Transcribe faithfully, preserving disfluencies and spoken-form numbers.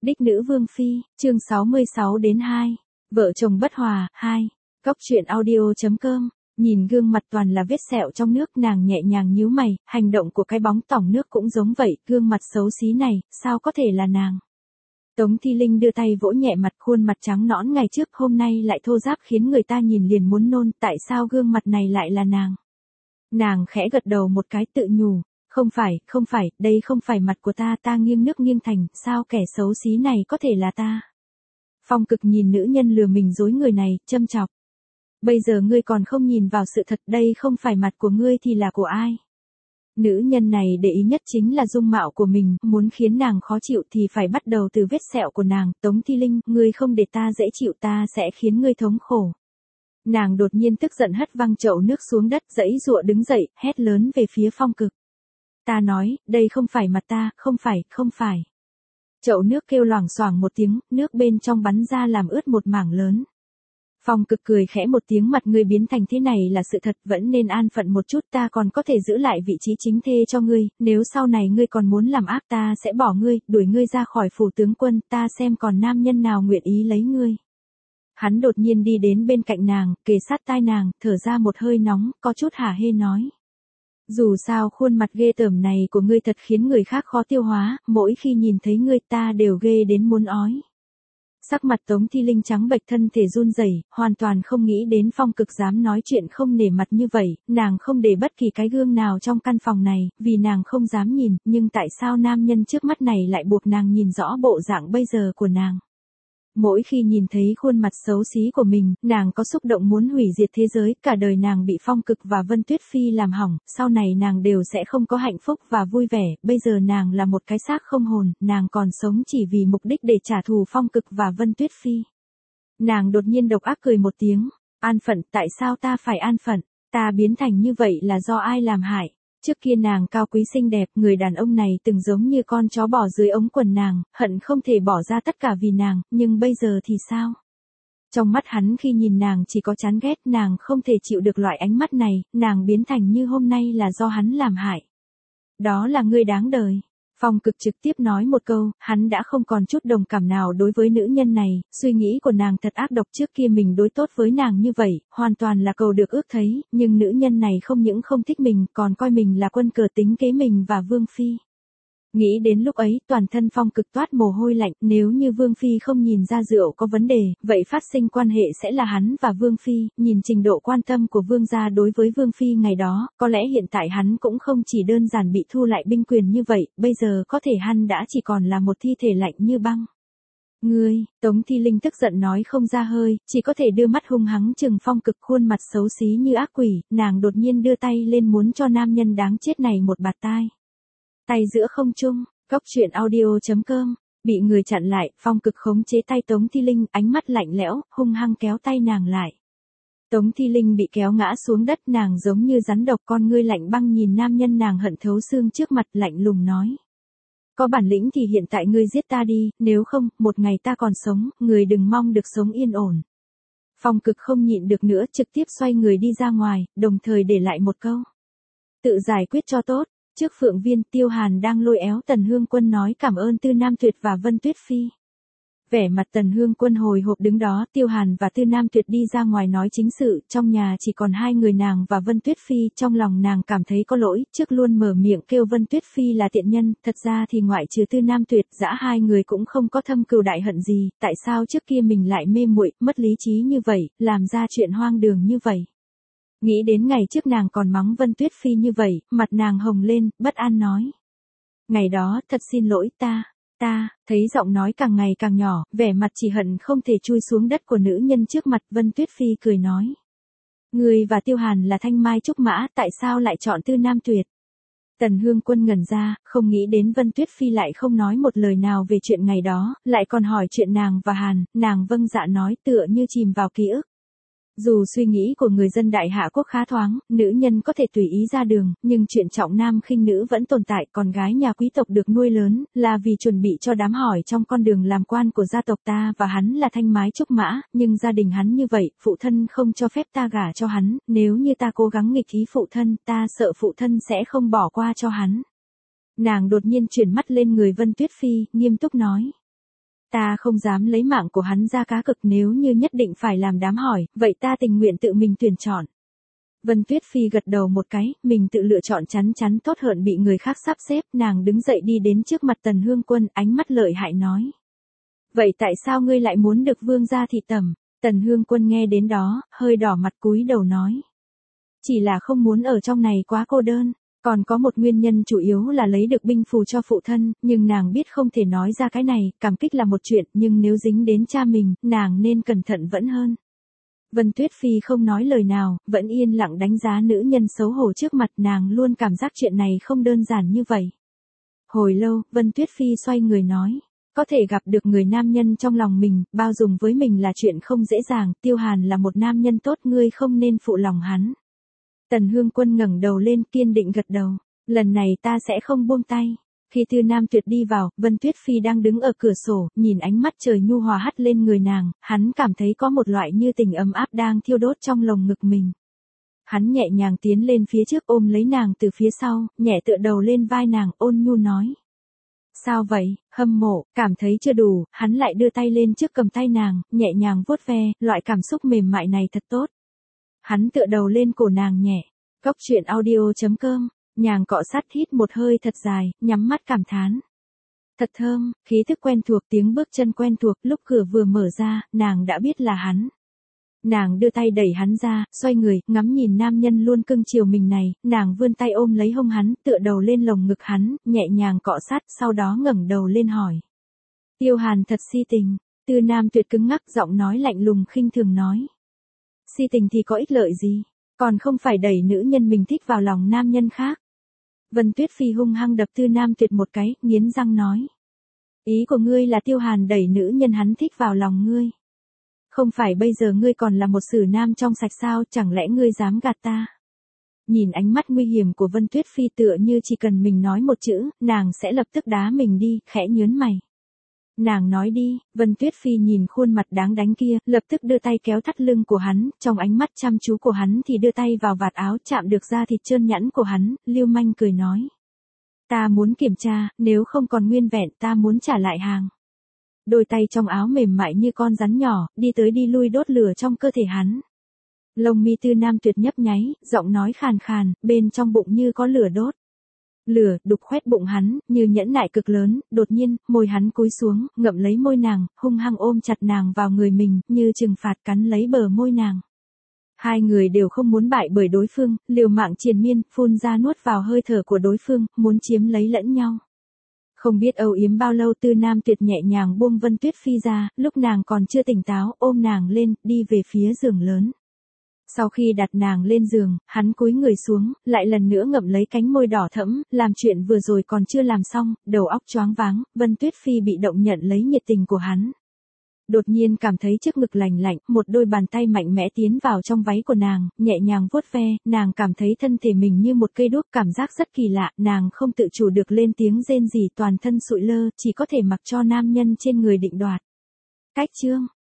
Đích nữ vương phi, chương sáu mươi sáu đến hai. Vợ chồng bất hòa, hai. Cóc truyện audio.com. Nhìn gương mặt toàn là vết sẹo trong nước, nàng nhẹ nhàng nhíu mày, hành động của cái bóng tỏng nước cũng giống vậy, gương mặt xấu xí này, sao có thể là nàng. Tống Thi Linh đưa tay vỗ nhẹ mặt, khuôn mặt trắng nõn ngày trước hôm nay lại thô ráp khiến người ta nhìn liền muốn nôn, tại sao gương mặt này lại là nàng. Nàng khẽ gật đầu một cái tự nhủ. Không phải, không phải, đây không phải mặt của ta, ta nghiêng nước nghiêng thành, sao kẻ xấu xí này có thể là ta. Phong Cực nhìn nữ nhân lừa mình dối người này, châm chọc. Bây giờ ngươi còn không nhìn vào sự thật, đây không phải mặt của ngươi thì là của ai. Nữ nhân này để ý nhất chính là dung mạo của mình, muốn khiến nàng khó chịu thì phải bắt đầu từ vết sẹo của nàng. Tống Thi Linh, ngươi không để ta dễ chịu, ta sẽ khiến ngươi thống khổ. Nàng đột nhiên tức giận hất văng chậu nước xuống đất, giãy giụa đứng dậy, hét lớn về phía Phong Cực. Ta nói, đây không phải mặt ta, không phải, không phải. Chậu nước kêu loảng xoảng một tiếng, nước bên trong bắn ra làm ướt một mảng lớn. Phong Cực cười khẽ một tiếng, mặt ngươi biến thành thế này là sự thật, vẫn nên an phận một chút, ta còn có thể giữ lại vị trí chính thê cho ngươi, nếu sau này ngươi còn muốn làm ác ta sẽ bỏ ngươi, đuổi ngươi ra khỏi phủ tướng quân, ta xem còn nam nhân nào nguyện ý lấy ngươi. Hắn đột nhiên đi đến bên cạnh nàng, kề sát tai nàng, thở ra một hơi nóng, có chút hả hê nói. Dù sao khuôn mặt ghê tởm này của ngươi thật khiến người khác khó tiêu hóa, mỗi khi nhìn thấy ngươi ta đều ghê đến muốn ói. Sắc mặt Tống Thi Linh trắng bệch, thân thể run rẩy, hoàn toàn không nghĩ đến Phong Cực dám nói chuyện không nể mặt như vậy, nàng không để bất kỳ cái gương nào trong căn phòng này, vì nàng không dám nhìn, nhưng tại sao nam nhân trước mắt này lại buộc nàng nhìn rõ bộ dạng bây giờ của nàng. Mỗi khi nhìn thấy khuôn mặt xấu xí của mình, nàng có xúc động muốn hủy diệt thế giới, cả đời nàng bị Phong Cực và Vân Tuyết Phi làm hỏng, sau này nàng đều sẽ không có hạnh phúc và vui vẻ, bây giờ nàng là một cái xác không hồn, nàng còn sống chỉ vì mục đích để trả thù Phong Cực và Vân Tuyết Phi. Nàng đột nhiên độc ác cười một tiếng, an phận, tại sao ta phải an phận, ta biến thành như vậy là do ai làm hại. Trước kia nàng cao quý xinh đẹp, người đàn ông này từng giống như con chó bò dưới ống quần nàng, hận không thể bỏ ra tất cả vì nàng, nhưng bây giờ thì sao? Trong mắt hắn khi nhìn nàng chỉ có chán ghét, nàng không thể chịu được loại ánh mắt này, nàng biến thành như hôm nay là do hắn làm hại. Đó là ngươi đáng đời. Phong Cực trực tiếp nói một câu, hắn đã không còn chút đồng cảm nào đối với nữ nhân này, suy nghĩ của nàng thật ác độc, trước kia mình đối tốt với nàng như vậy, hoàn toàn là cầu được ước thấy, nhưng nữ nhân này không những không thích mình, còn coi mình là quân cờ tính kế mình và Vương Phi. Nghĩ đến lúc ấy, toàn thân Phong Cực toát mồ hôi lạnh, nếu như Vương Phi không nhìn ra rượu có vấn đề, vậy phát sinh quan hệ sẽ là hắn và Vương Phi, nhìn trình độ quan tâm của Vương gia đối với Vương Phi ngày đó, có lẽ hiện tại hắn cũng không chỉ đơn giản bị thu lại binh quyền như vậy, bây giờ có thể hắn đã chỉ còn là một thi thể lạnh như băng. Ngươi, Tống Thi Linh tức giận nói không ra hơi, chỉ có thể đưa mắt hung hăng chừng Phong Cực, khuôn mặt xấu xí như ác quỷ, nàng đột nhiên đưa tay lên muốn cho nam nhân đáng chết này một bạt tai. Tay giữa không trung, cóc truyện audio.com, bị người chặn lại, Phong Cực khống chế tay Tống Thi Linh, ánh mắt lạnh lẽo, hung hăng kéo tay nàng lại. Tống Thi Linh bị kéo ngã xuống đất, nàng giống như rắn độc, con ngươi lạnh băng nhìn nam nhân nàng hận thấu xương trước mặt, lạnh lùng nói. Có bản lĩnh thì hiện tại ngươi giết ta đi, nếu không, một ngày ta còn sống, người đừng mong được sống yên ổn. Phong Cực không nhịn được nữa, trực tiếp xoay người đi ra ngoài, đồng thời để lại một câu. Tự giải quyết cho tốt. Trước Phượng Viên, Tiêu Hàn đang lôi éo Tần Hương Quân nói cảm ơn Tư Nam Tuyệt và Vân Tuyết Phi. Vẻ mặt Tần Hương Quân hồi hộp đứng đó, Tiêu Hàn và Tư Nam Tuyệt đi ra ngoài nói chính sự, trong nhà chỉ còn hai người nàng và Vân Tuyết Phi, trong lòng nàng cảm thấy có lỗi, trước luôn mở miệng kêu Vân Tuyết Phi là tiện nhân, thật ra thì ngoại trừ Tư Nam Tuyệt, dã hai người cũng không có thâm cừu đại hận gì, tại sao trước kia mình lại mê muội, mất lý trí như vậy, làm ra chuyện hoang đường như vậy. Nghĩ đến ngày trước nàng còn mắng Vân Tuyết Phi như vậy, mặt nàng hồng lên, bất an nói. Ngày đó, thật xin lỗi ta, ta, thấy giọng nói càng ngày càng nhỏ, vẻ mặt chỉ hận không thể chui xuống đất của nữ nhân trước mặt, Vân Tuyết Phi cười nói. Ngươi và Tiêu Hàn là thanh mai trúc mã, tại sao lại chọn Tư Nam Tuyệt? Tần Hương Quân ngẩn ra, không nghĩ đến Vân Tuyết Phi lại không nói một lời nào về chuyện ngày đó, lại còn hỏi chuyện nàng và Hàn, nàng vâng dạ nói tựa như chìm vào ký ức. Dù suy nghĩ của người dân Đại Hạ Quốc khá thoáng, nữ nhân có thể tùy ý ra đường, nhưng chuyện trọng nam khinh nữ vẫn tồn tại, con gái nhà quý tộc được nuôi lớn, là vì chuẩn bị cho đám hỏi trong con đường làm quan của gia tộc ta và hắn là thanh mái trúc mã, nhưng gia đình hắn như vậy, phụ thân không cho phép ta gả cho hắn, nếu như ta cố gắng nghịch ý phụ thân, ta sợ phụ thân sẽ không bỏ qua cho hắn. Nàng đột nhiên chuyển mắt lên người Vân Tuyết Phi, nghiêm túc nói. Ta không dám lấy mạng của hắn ra cá cược, nếu như nhất định phải làm đám hỏi, vậy ta tình nguyện tự mình tuyển chọn. Vân Tuyết Phi gật đầu một cái, mình tự lựa chọn chắn chắn tốt hơn bị người khác sắp xếp, nàng đứng dậy đi đến trước mặt Tần Hương Quân, ánh mắt lợi hại nói. Vậy tại sao ngươi lại muốn được vương gia thị tẩm? Tần Hương Quân nghe đến đó, hơi đỏ mặt cúi đầu nói. Chỉ là không muốn ở trong này quá cô đơn, còn có một nguyên nhân chủ yếu là lấy được binh phù cho phụ thân, nhưng nàng biết không thể nói ra cái này, cảm kích là một chuyện, nhưng nếu dính đến cha mình, nàng nên cẩn thận vẫn hơn. Vân Tuyết Phi không nói lời nào, vẫn yên lặng đánh giá nữ nhân xấu hổ trước mặt, nàng luôn cảm giác chuyện này không đơn giản như vậy. Hồi lâu, Vân Tuyết Phi xoay người nói. Có thể gặp được người nam nhân trong lòng mình, bao dung với mình là chuyện không dễ dàng, Tiêu Hàn là một nam nhân tốt, ngươi không nên phụ lòng hắn. Tần Hương Quân ngẩng đầu lên kiên định gật đầu, lần này ta sẽ không buông tay. Khi Tư Nam Tuyệt đi vào, Vân Tuyết Phi đang đứng ở cửa sổ, nhìn ánh mắt trời nhu hòa hắt lên người nàng, hắn cảm thấy có một loại như tình ấm áp đang thiêu đốt trong lồng ngực mình. Hắn nhẹ nhàng tiến lên phía trước ôm lấy nàng từ phía sau, nhẹ tựa đầu lên vai nàng, ôn nhu nói. Sao vậy, hâm mộ, cảm thấy chưa đủ, hắn lại đưa tay lên trước cầm tay nàng, nhẹ nhàng vuốt ve, loại cảm xúc mềm mại này thật tốt. Hắn tựa đầu lên cổ nàng nhẹ, góc truyện audio chấm com, nhàng cọ sát hít một hơi thật dài, nhắm mắt cảm thán. Thật thơm, khí thức quen thuộc, tiếng bước chân quen thuộc, lúc cửa vừa mở ra, nàng đã biết là hắn. Nàng đưa tay đẩy hắn ra, xoay người, ngắm nhìn nam nhân luôn cưng chiều mình này, nàng vươn tay ôm lấy hông hắn, tựa đầu lên lồng ngực hắn, nhẹ nhàng cọ sát, sau đó ngẩng đầu lên hỏi. Tiêu Hàn thật si tình, Tư Nam Tuyệt cứng ngắc, giọng nói lạnh lùng khinh thường nói. Si tình thì có ích lợi gì, còn không phải đẩy nữ nhân mình thích vào lòng nam nhân khác. Vân Tuyết Phi hung hăng đập Tư Nam Tuyệt một cái, nghiến răng nói. Ý của ngươi là Tiêu Hàn đẩy nữ nhân hắn thích vào lòng ngươi. Không phải bây giờ ngươi còn là một sử nam trong sạch sao, chẳng lẽ ngươi dám gạt ta? Nhìn ánh mắt nguy hiểm của Vân Tuyết Phi tựa như chỉ cần mình nói một chữ, nàng sẽ lập tức đá mình đi, khẽ nhớn mày. Nàng nói đi, Vân Tuyết Phi nhìn khuôn mặt đáng đánh kia, lập tức đưa tay kéo thắt lưng của hắn, trong ánh mắt chăm chú của hắn thì đưa tay vào vạt áo chạm được da thịt trơn nhẵn của hắn, lưu manh cười nói. Ta muốn kiểm tra, nếu không còn nguyên vẹn ta muốn trả lại hàng. Đôi tay trong áo mềm mại như con rắn nhỏ, đi tới đi lui đốt lửa trong cơ thể hắn. Lông mi Tư Nam Tuyệt nhấp nháy, giọng nói khàn khàn, bên trong bụng như có lửa đốt. Lửa, đục khoét bụng hắn, như nhẫn nại cực lớn, đột nhiên, môi hắn cúi xuống, ngậm lấy môi nàng, hung hăng ôm chặt nàng vào người mình, như trừng phạt cắn lấy bờ môi nàng. Hai người đều không muốn bại bởi đối phương, liều mạng triền miên, phun ra nuốt vào hơi thở của đối phương, muốn chiếm lấy lẫn nhau. Không biết âu yếm bao lâu Tư Nam Tuyệt nhẹ nhàng buông Vân Tuyết Phi ra, lúc nàng còn chưa tỉnh táo, ôm nàng lên, đi về phía giường lớn. Sau khi đặt nàng lên giường, hắn cúi người xuống, lại lần nữa ngậm lấy cánh môi đỏ thẫm, làm chuyện vừa rồi còn chưa làm xong, đầu óc choáng váng, Vân Tuyết Phi bị động nhận lấy nhiệt tình của hắn. Đột nhiên cảm thấy trước ngực lành lạnh, một đôi bàn tay mạnh mẽ tiến vào trong váy của nàng, nhẹ nhàng vuốt ve, nàng cảm thấy thân thể mình như một cây đuốc, cảm giác rất kỳ lạ, nàng không tự chủ được lên tiếng rên rỉ, toàn thân sụi lơ, chỉ có thể mặc cho nam nhân trên người định đoạt. Cách chương